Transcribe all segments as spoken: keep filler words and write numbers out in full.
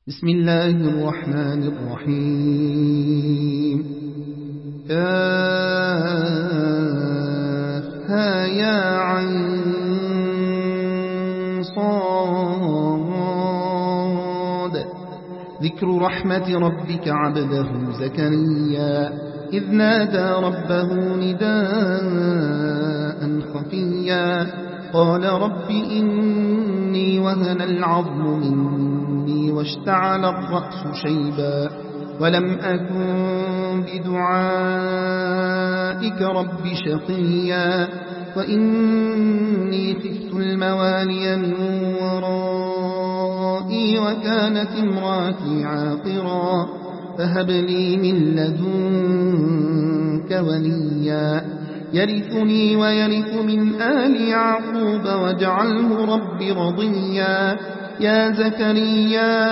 بسم الله الرحمن الرحيم. كافها يا عين صاد. ذكر رحمة ربك عبده زكريا إذ نادى ربه نداء خفيا قال رب إني وهن العظم مني واشتعل الرأس شيبا ولم أكن بدعائك رب شقيا وإني خفت الموالي من ورائي وكانت امراتي عاقرا فهب لي من لدنك وليا يرثني ويرث من آل يعقوب واجعله رب رضيا. يا زكريا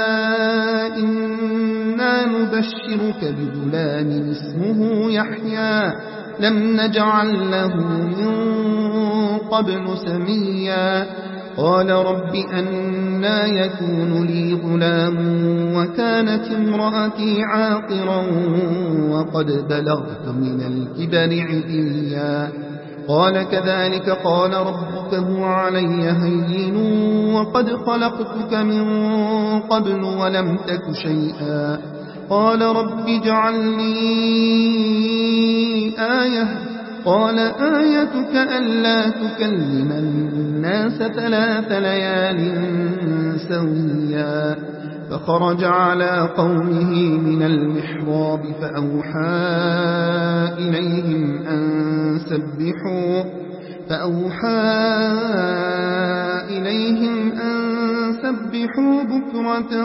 إنا نبشرك بغلام اسمه يحيى لم نجعل له من قبل سميا قال رب أنى يكون لي غلام وكانت امرأتي عاقرا وقد بلغت من الكبر عتيا قال كذلك قال ربك هو علي هين وقد خلقتك من قبل ولم تك شيئا قال رب اجعل لي آية قال آيتك ألا تكلم الناس ثلاث ليال سويا فخرج على قومه من المحراب فأوحى إليهم أن سبحوا فأوحى إليهم أن سبحوا بكرة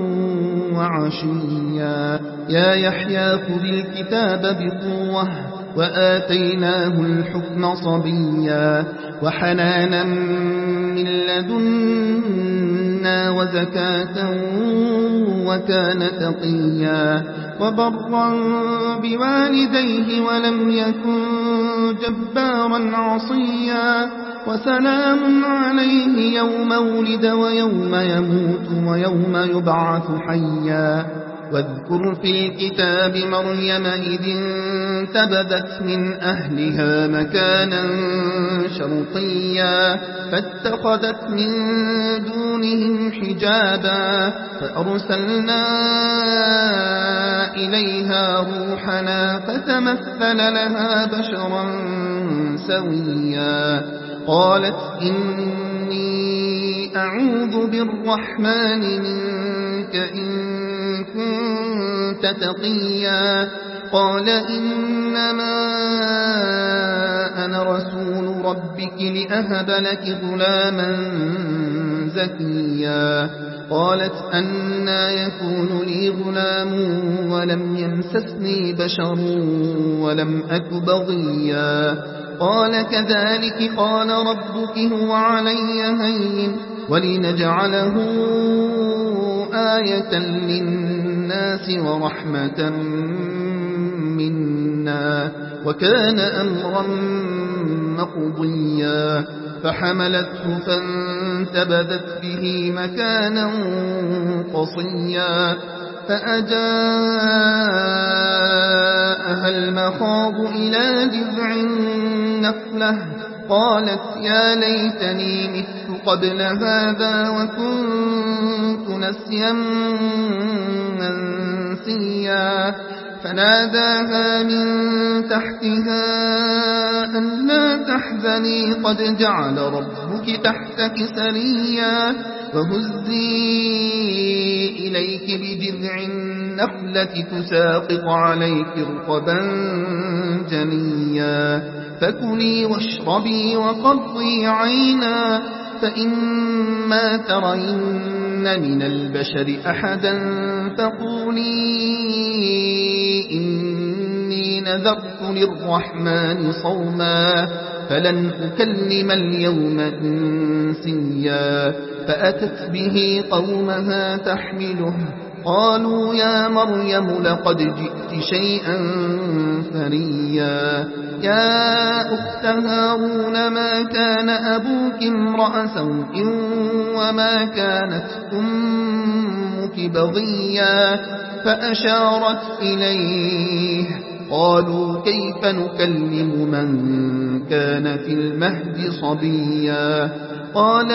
وعشيا يا يحيى خذ الكتاب بقوة وآتيناه الحكم صبيا وحنانا من لدنا وزكاة وكان تقيا وبرا بوالديه ولم يكن جبارا عصيا وسلام عليه يوم ولد ويوم يموت ويوم يبعث حيا واذكر في الكتاب مريم إذ انتبذت من أهلها مكانا شرقيا فاتخذت من دونهم حجابا فأرسلنا إليها روحنا فتمثل لها بشرا سويا قالت إني أعوذ بالرحمن منك إن كنت تقيا قال إنما أنا رسول ربك لأهب لك غلاما زكيا قالت أنى يكون لي غلام ولم يمسسني بشر ولم أك بغيا قال كذلك قال ربك هو علي هين ولنجعله آية للناس ورحمة منا وكان أمرا مقضيا فحملته فانتبذت به مكانا قصيا فأجاءها المخاض إلى جذع النخلة قالت يا ليتني مت قبل هذا وكنت نسيا منسيا فناداها من تحتها ألا تحزني قد جعل ربك تحتك سريا وهزي إليك بجذع النخلة تساقط عليك رطبا جنيا فكلي واشربي وقضي عينا فإما ترين من البشر أحدا فقولي إني نذرت للرحمن صوما فلن أكلم اليوم إنسيا فأتت به قومها تحمله قالوا يا مريم لقد جئت شيئا فريا يا أخت هارون ما كان أبوك امرأ سوء وما كانت أمك بغيا فأشارت إليه قالوا كيف نكلم من كان في المهد صبيا قال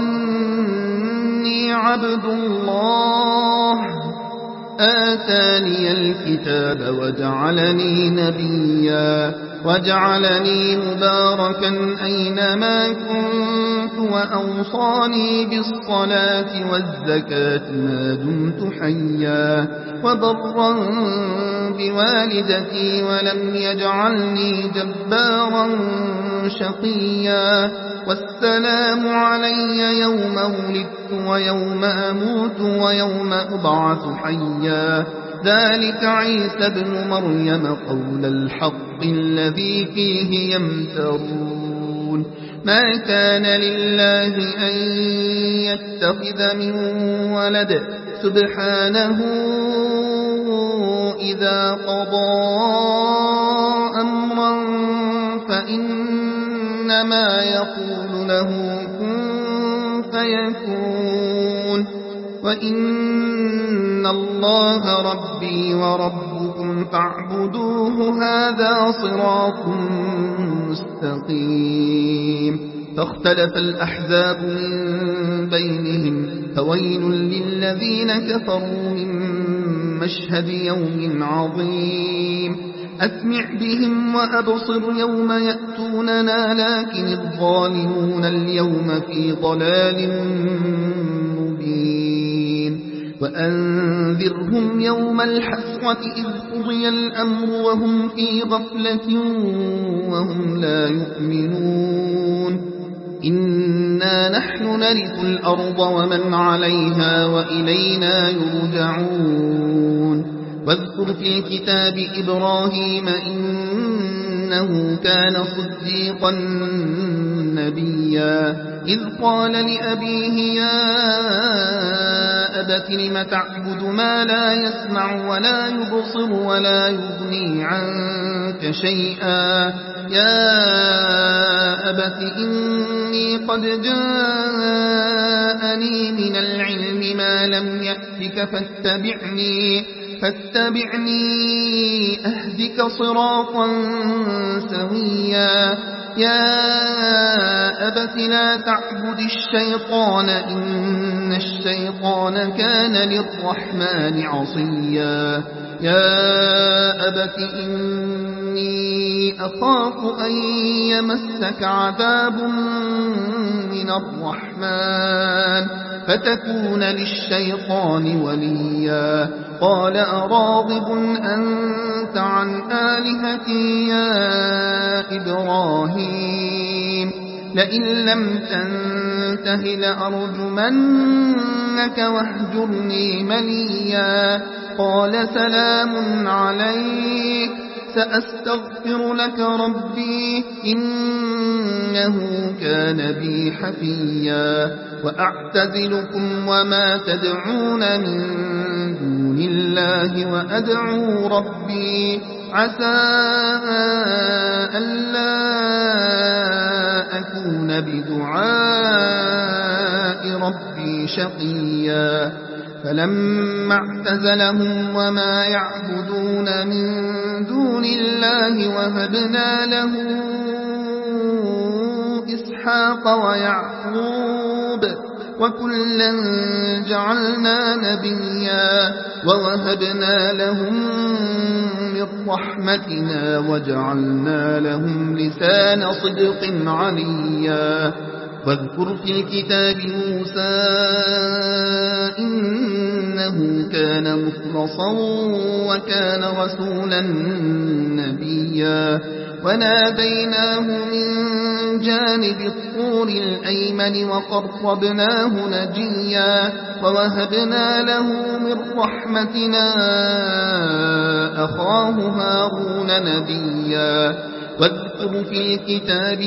إني عبد الله آتاني الكتاب وجعلني نبيا وجعلني مباركا أينما كنت وأوصاني بالصلاة والزكاة ما دمت حيا وبرا بوالدتي ولم يجعلني جبارا شقيا والسلام علي يوم ولدت ويوم أموت ويوم أبعث حيا ذلك عيسى ابن مريم قول الحق الذي فيه يمترون ما كان لله أن يتخذ من ولد سبحانه إذا قضى أمرا فإنما يقول له كن فيكون وإن الله ربي وربكم فاعبدوه هذا صراط مستقيم فاختلف الأحزاب من بينهم فويل للذين كفروا من مشهد يوم عظيم أسمع بهم وأبصر يوم يأتوننا لكن الظالمون اليوم في ضلال مبين وأنذرهم يوم الحسرة إذ قضي الأمر وهم في غفلة وهم لا يؤمنون إنا نحن نرث الأرض ومن عليها وإلينا يرجعون واذكر في الكتاب إبراهيم إنه كان صديقا نبيا إذ قال لأبيه يا أبت لم تعبد ما لا يسمع ولا يبصر ولا يغني عنك شيئا يا أبت إني قد جاءني من العلم ما لم يأتك فاتبعني فاتبعني أهدك صراطا سويا يا أبت لا تعبد الشيطان إن الشيطان كان للرحمن عصيا يا أبت إني أخاف أن يمسك عذاب من الرحمن فتكون للشيطان وليا قال أراغب أنت عن آلهتي يا إبراهيم لئن لم تنته لأرجمنك واهجرني مليا قال سلام عليك سأستغفر لك ربي إنه كان بي حفيا وأعتزلكم وما تدعون من دون الله وأدعو ربي عسى ألا أكون بدعاء ربي شقيا فلما اعتزلهم وما يعبدون من دون الله وهبنا له إسحاق ويعقوب وكلا جعلنا نبيا ووهبنا لهم من رحمتنا وجعلنا لهم لسان صدق عليا واذكر في الكتاب موسى إنه كان مخلصا وكان رسولا نبيا وناديناه من جانب الطور الأيمن وقربناه نجيا ووهبنا له من رحمتنا أخاه هارون نبيا واذكر في الكتاب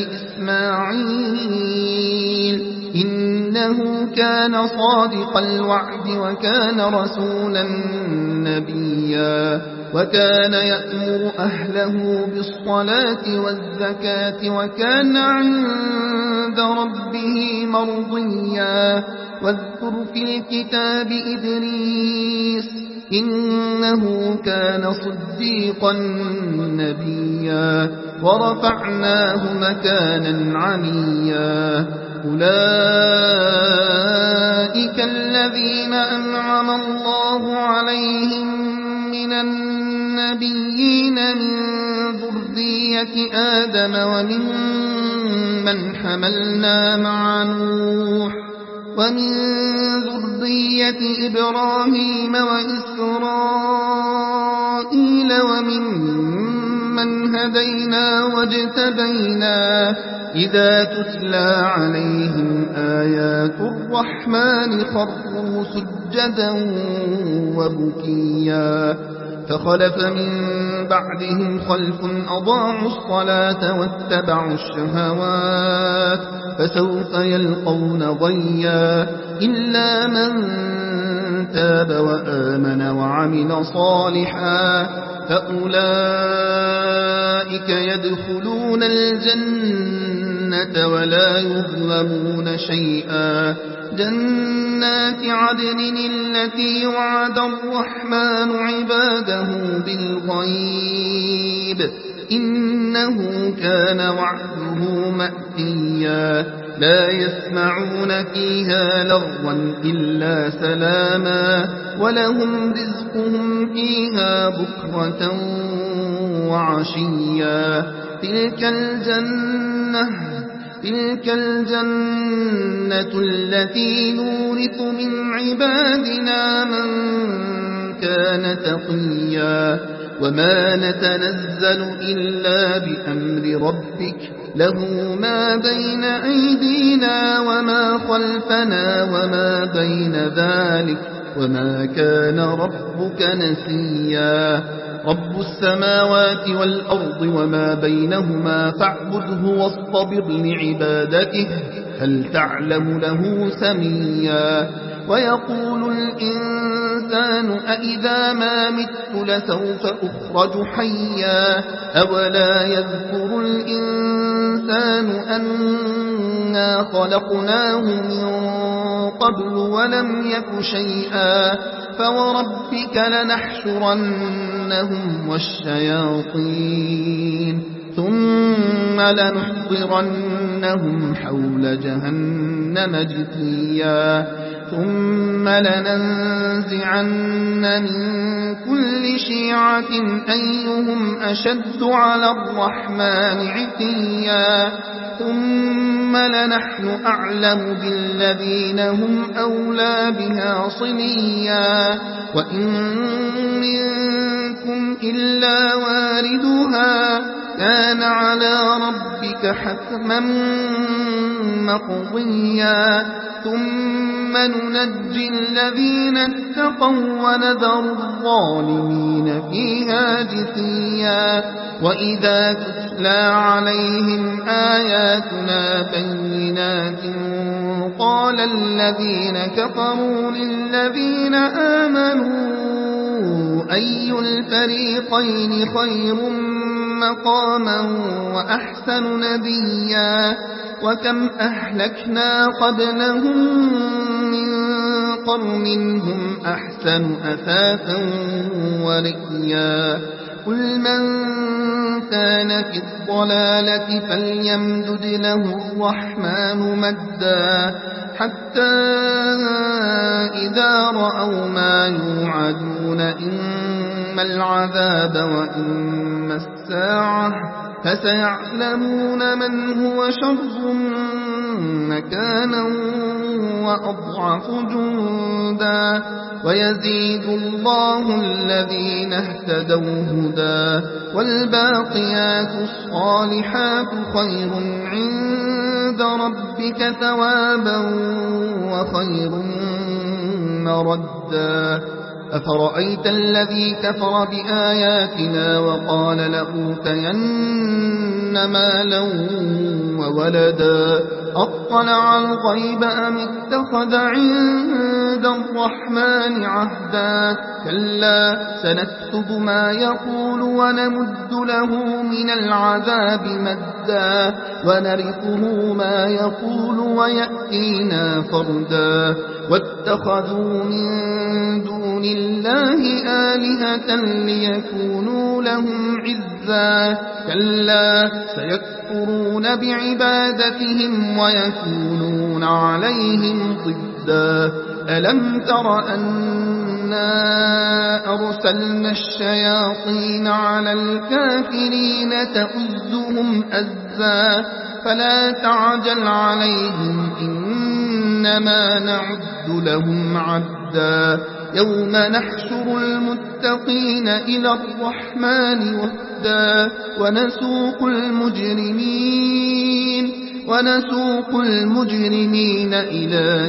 إسماعيل إنه كان صادق الوعد وكان رسولا نبيا وكان يأمر أهله بالصلاة والزكاة وكان عند ربه مرضيا واذكر في الكتاب إدريس إنه كان صديقا نبيا ورفعناه مكانا عليا أولئك الذين أنعم الله عليهم من النبيين من ذرية آدم ومن من حملنا مع نوح ومن ذرية إبراهيم وإسرائيل ومن من هدينا واجتبينا إذا تتلى عليهم آيات الرحمن خروا سجدا وبكيا فخلف من بعدهم خلف أضاعوا الصلاة واتبعوا الشهوات فسوف يلقون ضيا إلا من تاب وآمن وعمل صالحا فأولئك يدخلون الجنة ولا يظلمون شيئا جنات عدن التي وعد الرحمن عباده بالغيب إنه كان وعده مأتيا لا يسمعون فيها لغوا إلا سلاما ولهم رزقهم فيها بكرة وعشيا تلك الجنة تلك الجنة التي نورث من عبادنا من كان تقيا وما نتنزل إلا بأمر ربك له ما بين أيدينا وما خلفنا وما بين ذلك وما كان ربك نسيا رب السماوات والأرض وما بينهما فاعبده واصطبر لعبادته هل تعلم له سميا ويقول الإنسان أإذا ما مت لسوف أخرج حيا أولا يذكر الإنسان أنا خلقناه من قبل ولم يك شيئا فوربك لنحشرنهم والشياطين ثم لنحضرنهم حول جهنم جثيا ثم لننزعن من كل شيعة أيهم أشد على الرحمن عتيا ثم لنحن أعلم بالذين هم أولى بها صليا وإن منكم إلا واردها كان على ربك حتما مقضيا ثم ننجي الذين اتقوا ونذر الظالمين فيها جثيا وإذا تتلى عليهم آياتنا بينات قال الذين كفروا للذين آمنوا أي الفريقين خير مقاما وأحسن نديا وكم أهلكنا قبلهم من قرن هم أحسن أثاثا ورئيا قل من كان في الضلالة فليمدد له الرحمن مدا حتى إذا رأوا ما يوعدون إما العذاب وإما الساعة فسيعلمون من هو شر مكانا وأضعف جندا ويزيد الله الذين اهتدوا هدى والباقيات الصالحات خير عند ربك ثوابا وخير مردا أفرأيت الذي كفر بآياتنا وقال لأوتين مالا وولدا أطلع الغيب أم اتخذ عند عند الرحمن عهدا كلا سنكتب ما يقول ونمد له من العذاب مدا ونرثه ما يقول ويأتينا فردا واتخذوا من دون الله آلهة ليكونوا لهم عزا كلا سيكفرون بعبادتهم ويكونون عليهم ضدا ألم تر أنا أرسلنا الشياطين على الكافرين تؤزهم أزا فلا تعجل عليهم إنما نعد لهم عدا يوم نحشر المتقين إلى الرحمن وفدا ونسوق المجرمين ونسوق المجرمين إلى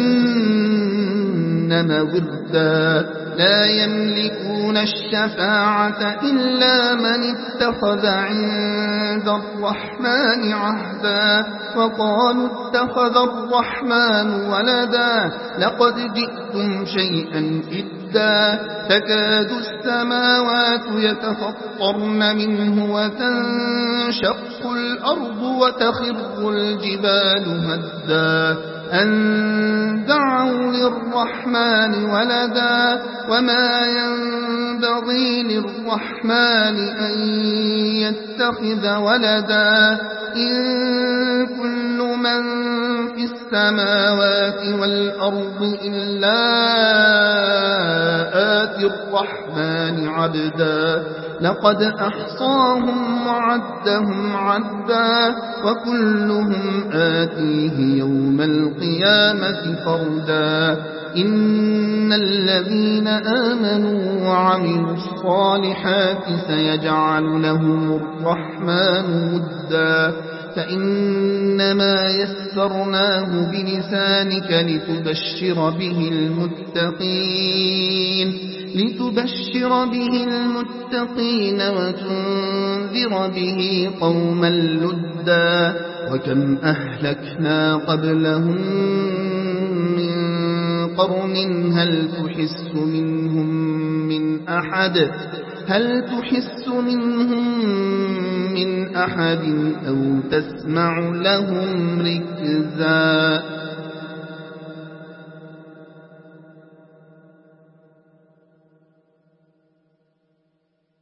جهنم وردا لا يملكون الشفاعة إلا من اتخذ عند الرحمن عهدا وقالوا اتخذ الرحمن ولدا لقد جئتم شيئا إدا تكاد السماوات يتفطرن منه وتنشق الأرض وتخر الجبال هدا أن دعوا للرحمن ولدا وما ينبغي للرحمن أن يتخذ ولدا إن كل من في السماوات والأرض إلا آتي الرحمن عبدا لقد أحصاهم وعدهم عدا وكلهم آتيه يوم القيامة فردا إن الذين آمنوا وعملوا الصالحات سيجعل لهم الرحمن ودا فإنما يسرناه بلسانك لتبشر به المتقين لتبشر به المتقين وتنذر به قوما لدا وكم أهلكنا قبلهم من قرن هل تحس منهم من أحد هل تحس منهم من أحد أو تسمع لهم ركزا